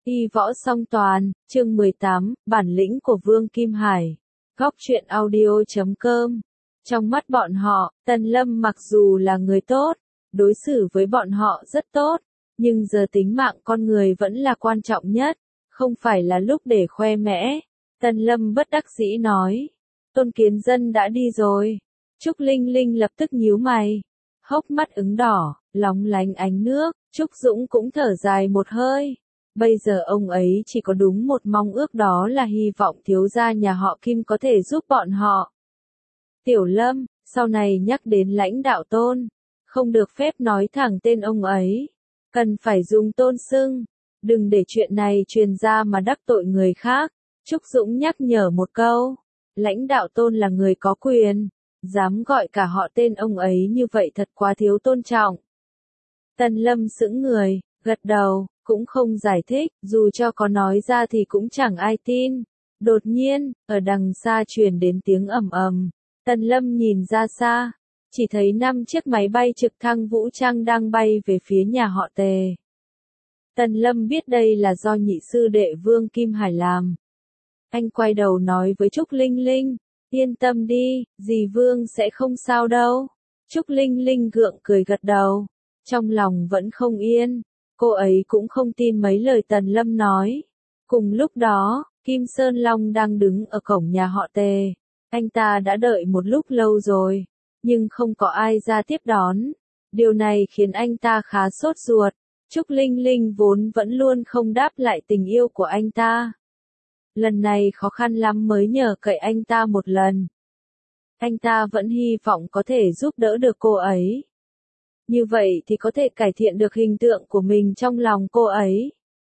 Y võ song toàn, chương 18, bản lĩnh của Vương Kim Hải. Góc truyện audio.com. Trong mắt bọn họ, Tần Lâm mặc dù là người tốt, đối xử với bọn họ rất tốt, nhưng giờ tính mạng con người vẫn là quan trọng nhất, không phải là lúc để khoe mẽ. Tần Lâm bất đắc dĩ nói. Tôn Kiến Dân đã đi rồi. Trúc Linh Linh lập tức nhíu mày. Hốc mắt ửng đỏ, lóng lánh ánh nước, Trúc Dũng cũng thở dài một hơi. Bây giờ ông ấy chỉ có đúng một mong ước, đó là hy vọng thiếu gia nhà họ Kim có thể giúp bọn họ. Tiểu Lâm, sau này nhắc đến lãnh đạo Tôn, không được phép nói thẳng tên ông ấy. Cần phải dùng tôn xưng. Đừng để chuyện này truyền ra mà đắc tội người khác. Trúc Dũng nhắc nhở một câu. Lãnh đạo Tôn là người có quyền. Dám gọi cả họ tên ông ấy như vậy thật quá thiếu tôn trọng. Tần Lâm sững người, gật đầu, cũng không giải thích, dù cho có nói ra thì cũng chẳng ai tin. Đột nhiên, ở đằng xa truyền đến tiếng ầm ầm. Tần Lâm nhìn ra xa, chỉ thấy 5 chiếc máy bay trực thăng vũ trang đang bay về phía nhà họ Tề. Tần Lâm biết đây là do nhị sư đệ Vương Kim Hải làm. Anh quay đầu nói với Trúc Linh Linh, yên tâm đi, dì Vương sẽ không sao đâu. Trúc Linh Linh gượng cười gật đầu, trong lòng vẫn không yên. Cô ấy cũng không tin mấy lời Tần Lâm nói. Cùng lúc đó, Kim Sơn Long đang đứng ở cổng nhà họ Tề. Anh ta đã đợi một lúc lâu rồi, nhưng không có ai ra tiếp đón. Điều này khiến anh ta khá sốt ruột. Trúc Linh Linh vốn vẫn luôn không đáp lại tình yêu của anh ta. Lần này khó khăn lắm mới nhờ cậy anh ta một lần. Anh ta vẫn hy vọng có thể giúp đỡ được cô ấy. Như vậy thì có thể cải thiện được hình tượng của mình trong lòng cô ấy.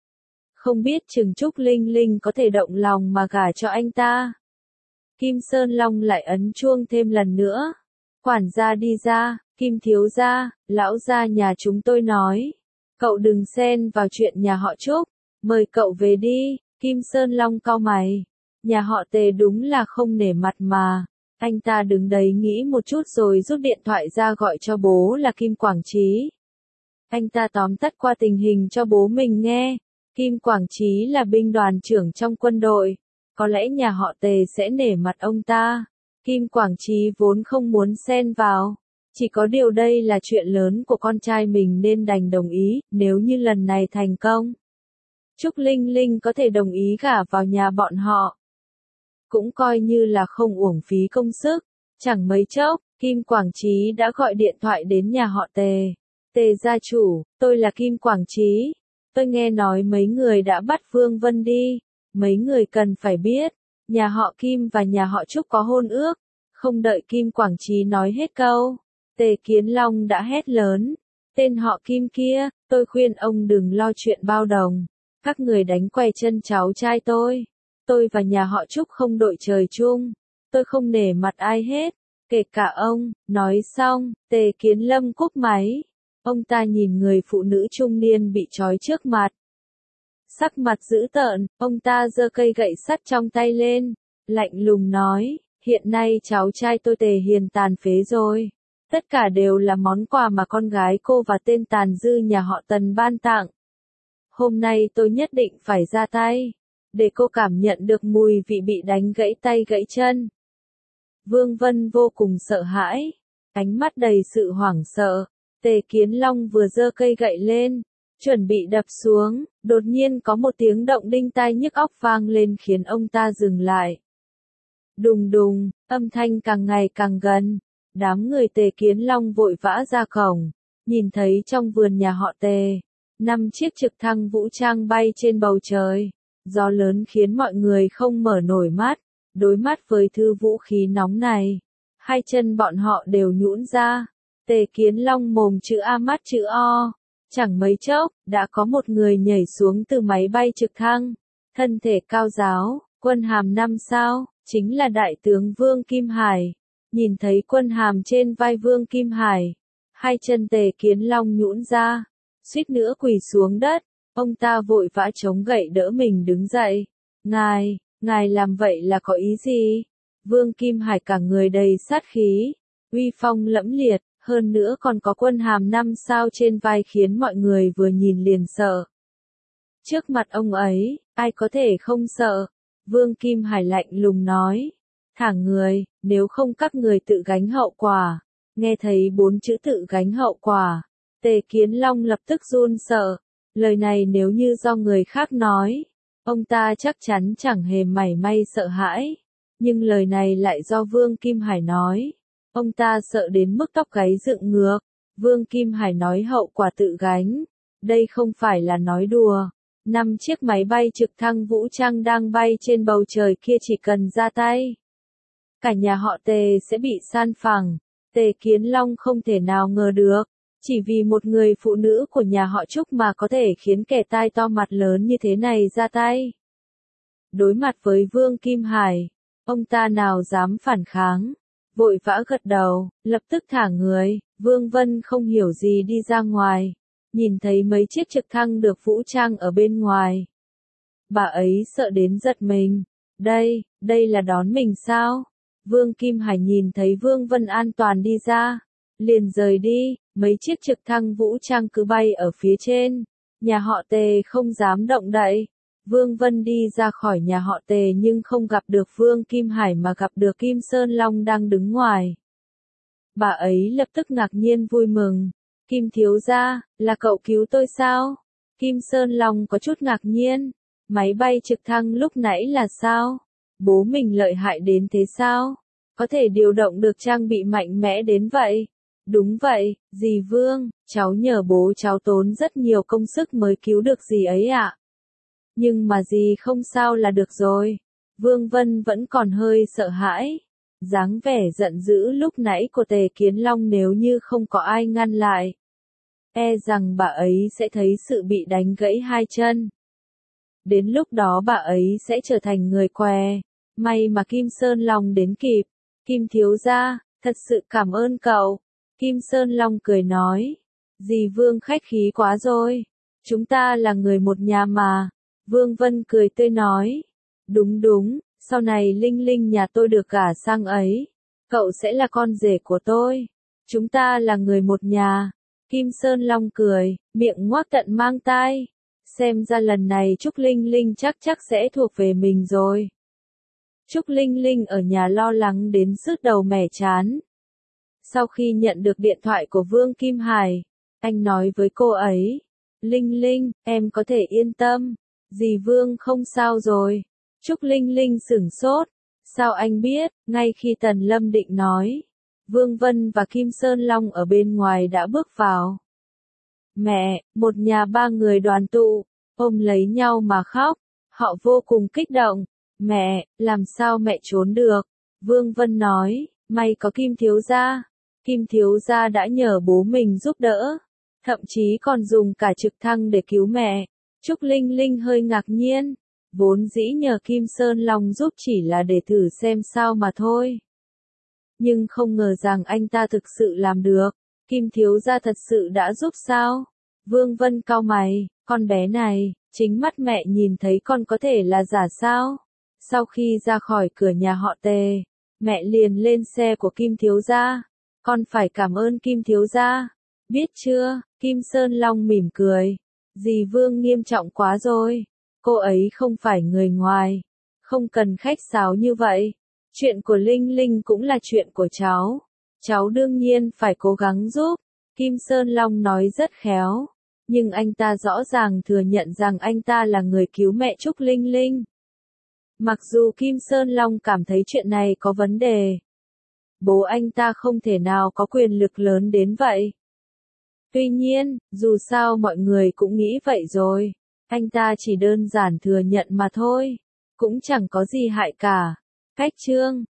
Không biết chừng Trúc Linh Linh có thể động lòng mà gả cho anh ta. Kim Sơn Long lại ấn chuông thêm lần nữa. Quản gia đi ra, Kim thiếu gia, lão gia nhà chúng tôi nói. Cậu đừng xen vào chuyện nhà họ Trúc, mời cậu về đi. Kim Sơn Long cau mày. Nhà họ Tề đúng là không nể mặt mà. Anh ta đứng đấy nghĩ một chút rồi rút điện thoại ra gọi cho bố là Kim Quảng Chí. Anh ta tóm tắt qua tình hình cho bố mình nghe. Kim Quảng Chí là binh đoàn trưởng trong quân đội. Có lẽ nhà họ Tề sẽ nể mặt ông ta. Kim Quảng Chí vốn không muốn xen vào. Chỉ có điều đây là chuyện lớn của con trai mình nên đành đồng ý, nếu như lần này thành công. Trúc Linh Linh có thể đồng ý gả vào nhà bọn họ. Cũng coi như là không uổng phí công sức. Chẳng mấy chốc, Kim Quảng Chí đã gọi điện thoại đến nhà họ Tề. Tề gia chủ, tôi là Kim Quảng Chí. Tôi nghe nói mấy người đã bắt Vương Vân đi. Mấy người cần phải biết, nhà họ Kim và nhà họ Trúc có hôn ước. Không đợi Kim Quảng Chí nói hết câu, Tề Kiến Long đã hét lớn. Tên họ Kim kia, tôi khuyên ông đừng lo chuyện bao đồng. Các người đánh quay chân cháu trai tôi. Tôi và nhà họ Trúc không đội trời chung. Tôi không nể mặt ai hết, kể cả ông. Nói xong, Tề Kiến Lâm cúp máy. Ông ta nhìn người phụ nữ trung niên bị trói trước mặt. Sắc mặt dữ tợn, ông ta giơ cây gậy sắt trong tay lên. Lạnh lùng nói, hiện nay cháu trai tôi Tề Hiền tàn phế rồi. Tất cả đều là món quà mà con gái cô và tên tàn dư nhà họ Tần ban tặng. Hôm nay tôi nhất định phải ra tay, để cô cảm nhận được mùi vị bị đánh gãy tay gãy chân. Vương Vân vô cùng sợ hãi, ánh mắt đầy sự hoảng sợ. Tề Kiến Long vừa giơ cây gậy lên, chuẩn bị đập xuống, đột nhiên có một tiếng động đinh tai nhức óc vang lên khiến ông ta dừng lại. Đùng đùng, âm thanh càng ngày càng gần. Đám người Tề Kiến Long vội vã ra cổng, nhìn thấy trong vườn nhà họ Tề, 5 chiếc trực thăng vũ trang bay trên bầu trời. Gió lớn khiến mọi người không mở nổi mắt, đối mắt với thứ vũ khí nóng này. Hai chân bọn họ đều nhũn ra. Tề Kiến Long mồm chữ A mắt chữ O. Chẳng mấy chốc, đã có một người nhảy xuống từ máy bay trực thăng. Thân thể cao ráo, quân hàm 5 sao, chính là Đại tướng Vương Kim Hải. Nhìn thấy quân hàm trên vai Vương Kim Hải, hai chân Tề Kiến Long nhũn ra, suýt nữa quỳ xuống đất. Ông ta vội vã chống gậy đỡ mình đứng dậy. Ngài làm vậy là có ý gì? Vương Kim Hải cả người đầy sát khí, uy phong lẫm liệt, hơn nữa còn có quân hàm 5 sao trên vai khiến mọi người vừa nhìn liền sợ. Trước mặt ông ấy, ai có thể không sợ? Vương Kim Hải lạnh lùng nói. Thả người, nếu không các người tự gánh hậu quả. Nghe thấy 4 chữ tự gánh hậu quả. Tề Kiến Long lập tức run sợ. Lời này nếu như do người khác nói, ông ta chắc chắn chẳng hề mảy may sợ hãi. Nhưng lời này lại do Vương Kim Hải nói. Ông ta sợ đến mức tóc gáy dựng ngược. Vương Kim Hải nói hậu quả tự gánh. Đây không phải là nói đùa. 5 chiếc máy bay trực thăng vũ trang đang bay trên bầu trời kia chỉ cần ra tay. Cả nhà họ Tề sẽ bị san phẳng. Tề Kiến Long không thể nào ngờ được. Chỉ vì một người phụ nữ của nhà họ Trúc mà có thể khiến kẻ tai to mặt lớn như thế này ra tay. Đối mặt với Vương Kim Hải, ông ta nào dám phản kháng. Vội vã gật đầu, lập tức thả người. Vương Vân không hiểu gì đi ra ngoài. Nhìn thấy mấy chiếc trực thăng được vũ trang ở bên ngoài. Bà ấy sợ đến giật mình. Đây là đón mình sao? Vương Kim Hải nhìn thấy Vương Vân an toàn đi ra. Liền rời đi, mấy chiếc trực thăng vũ trang cứ bay ở phía trên. Nhà họ Tề không dám động đậy. Vương Vân đi ra khỏi nhà họ Tề nhưng không gặp được Vương Kim Hải mà gặp được Kim Sơn Long đang đứng ngoài. Bà ấy lập tức ngạc nhiên vui mừng. Kim thiếu gia, là cậu cứu tôi sao? Kim Sơn Long có chút ngạc nhiên. Máy bay trực thăng lúc nãy là sao? Bố mình lợi hại đến thế sao? Có thể điều động được trang bị mạnh mẽ đến vậy? Đúng vậy, dì Vương, cháu nhờ bố cháu tốn rất nhiều công sức mới cứu được dì ấy ạ. Nhưng mà dì không sao là được rồi. Vương Vân vẫn còn hơi sợ hãi. Dáng vẻ giận dữ lúc nãy của Tề Kiến Long nếu như không có ai ngăn lại. E rằng bà ấy sẽ thấy sự bị đánh gãy hai chân. Đến lúc đó bà ấy sẽ trở thành người què. May mà Kim Sơn Long đến kịp. Kim thiếu gia, thật sự cảm ơn cậu. Kim Sơn Long cười nói. Dì Vương khách khí quá rồi. Chúng ta là người một nhà mà. Vương Vân cười tươi nói. Đúng, sau này Linh Linh nhà tôi được gả sang ấy. Cậu sẽ là con rể của tôi. Chúng ta là người một nhà. Kim Sơn Long cười, miệng ngoác tận mang tai. Xem ra lần này Trúc Linh Linh chắc sẽ thuộc về mình rồi. Trúc Linh Linh ở nhà lo lắng đến sứt đầu mẻ chán. Sau khi nhận được điện thoại của Vương Kim Hải, anh nói với cô ấy. Linh Linh, em có thể yên tâm. Dì Vương không sao rồi. Trúc Linh Linh sửng sốt. Sao anh biết? Ngay khi Tần Lâm định nói. Vương Vân và Kim Sơn Long ở bên ngoài đã bước vào. Mẹ, một nhà ba người đoàn tụ, ôm lấy nhau mà khóc. Họ vô cùng kích động. Mẹ, làm sao mẹ trốn được? Vương Vân nói, may có Kim thiếu gia. Kim thiếu gia đã nhờ bố mình giúp đỡ. Thậm chí còn dùng cả trực thăng để cứu mẹ. Trúc Linh Linh hơi ngạc nhiên. Vốn dĩ nhờ Kim Sơn Long giúp chỉ là để thử xem sao mà thôi. Nhưng không ngờ rằng anh ta thực sự làm được. Kim thiếu gia thật sự đã giúp sao? Vương Vân cau mày, con bé này, chính mắt mẹ nhìn thấy con có thể là giả sao? Sau khi ra khỏi cửa nhà họ Tề, mẹ liền lên xe của Kim thiếu gia. Con phải cảm ơn Kim thiếu gia. Biết chưa? Kim Sơn Long mỉm cười. Dì Vương nghiêm trọng quá rồi. Cô ấy không phải người ngoài. Không cần khách sáo như vậy. Chuyện của Linh Linh cũng là chuyện của cháu. Cháu đương nhiên phải cố gắng giúp. Kim Sơn Long nói rất khéo. Nhưng anh ta rõ ràng thừa nhận rằng anh ta là người cứu mẹ Trúc Linh Linh. Mặc dù Kim Sơn Long cảm thấy chuyện này có vấn đề. Bố anh ta không thể nào có quyền lực lớn đến vậy. Tuy nhiên, dù sao mọi người cũng nghĩ vậy rồi. Anh ta chỉ đơn giản thừa nhận mà thôi. Cũng chẳng có gì hại cả. Cách chương